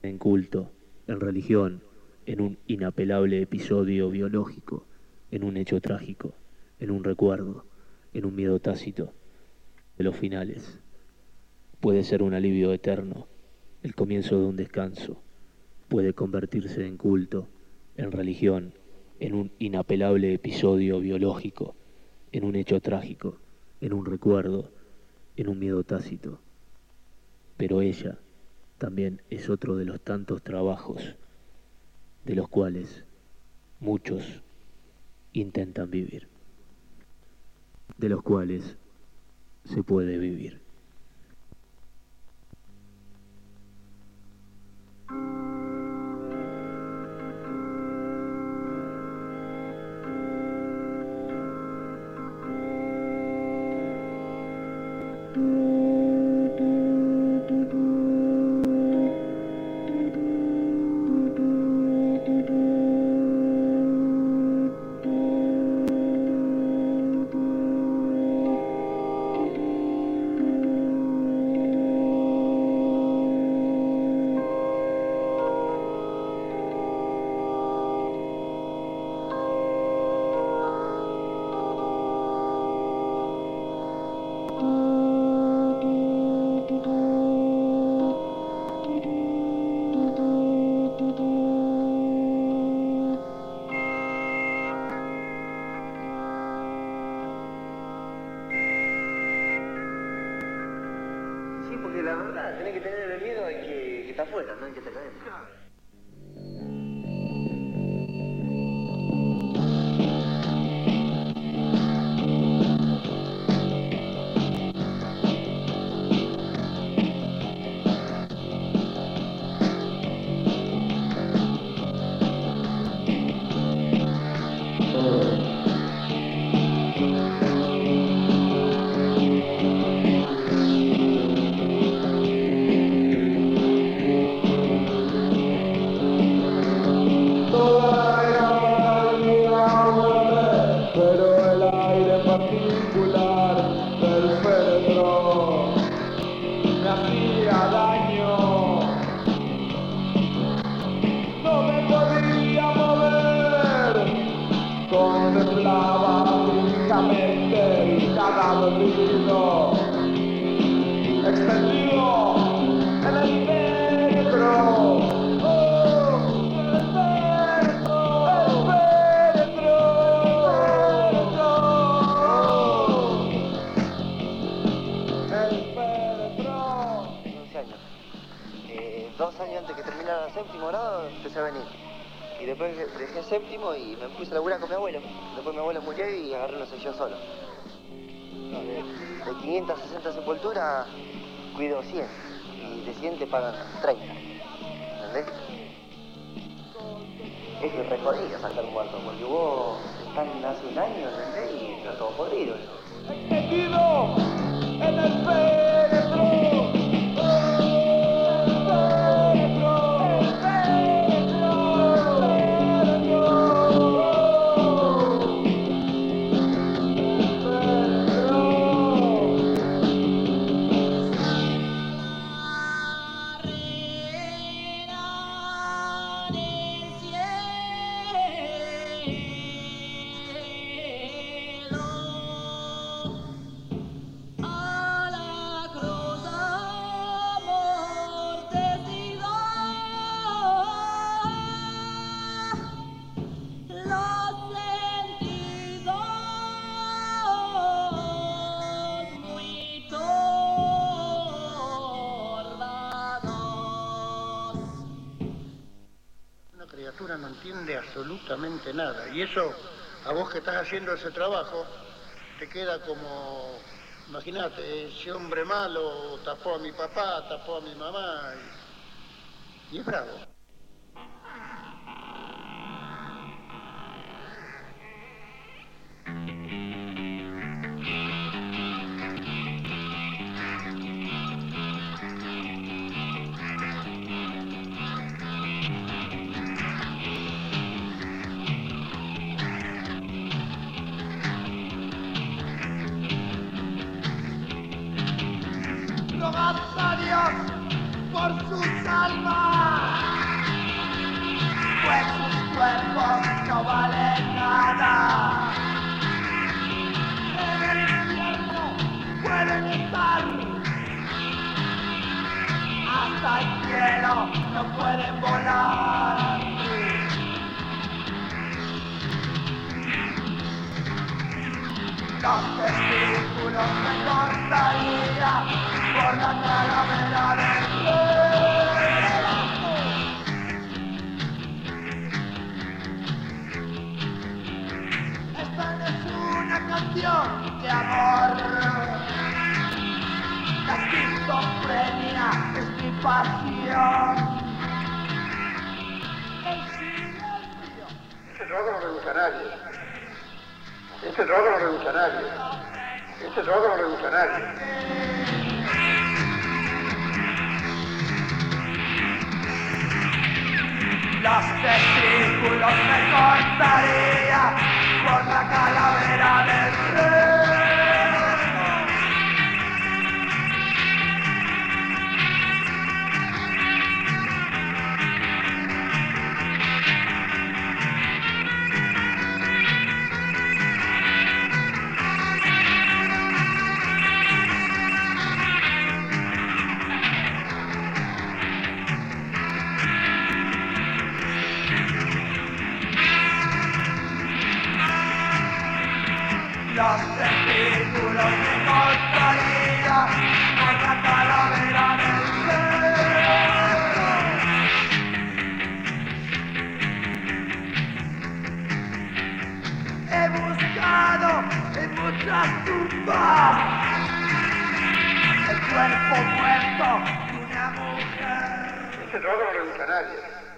en culto, en religión, en un inapelable episodio biológico, en un hecho trágico, en un recuerdo, en un miedo tácito de los finales. Puede ser un alivio eterno, el comienzo de un descanso. Puede convertirse en culto, en religión, en un inapelable episodio biológico, en un hecho trágico, en un recuerdo, en un miedo tácito. Pero ella también es otro de los tantos trabajos de los cuales muchos intentan vivir, de los cuales se puede vivir. La verdad, tenés que tener el miedo de que está afuera, no hay que estar adentro. Y después dejé séptimo y me puse a laburar con mi abuelo. Después mi abuelo murió y agarré una sección solo. De 560 sepulturas, cuido 100. Y de 100 te pagan 30. ¿Entendés? Es re jodido sacar un muerto, porque vos están hace un año, ¿entendés? Y está todo podrido. ¡Extendido en el féretro! No entiende absolutamente nada, y eso a vos que estás haciendo ese trabajo te queda como, imagínate, ese hombre malo tapó a mi papá, tapó a mi mamá y es bravo. Rogad a Dios por sus almas. pero no pueden volar. Los testículos me cortaría por la calavera del rey. Esta no es una canción de amor. La esquizofrenia es mi pasión. El silencio. Este trabajo no le gusta a nadie. Este trabajo no le gusta a nadie. Este trabajo no le gusta a nadie. Los testículos me cortaría por la calavera del rey. Los testículos me cortaría por la calavera del rey. He buscado en muchas tumbas el cuerpo muerto de una mujer. Este trabajo no le gusta a nadie.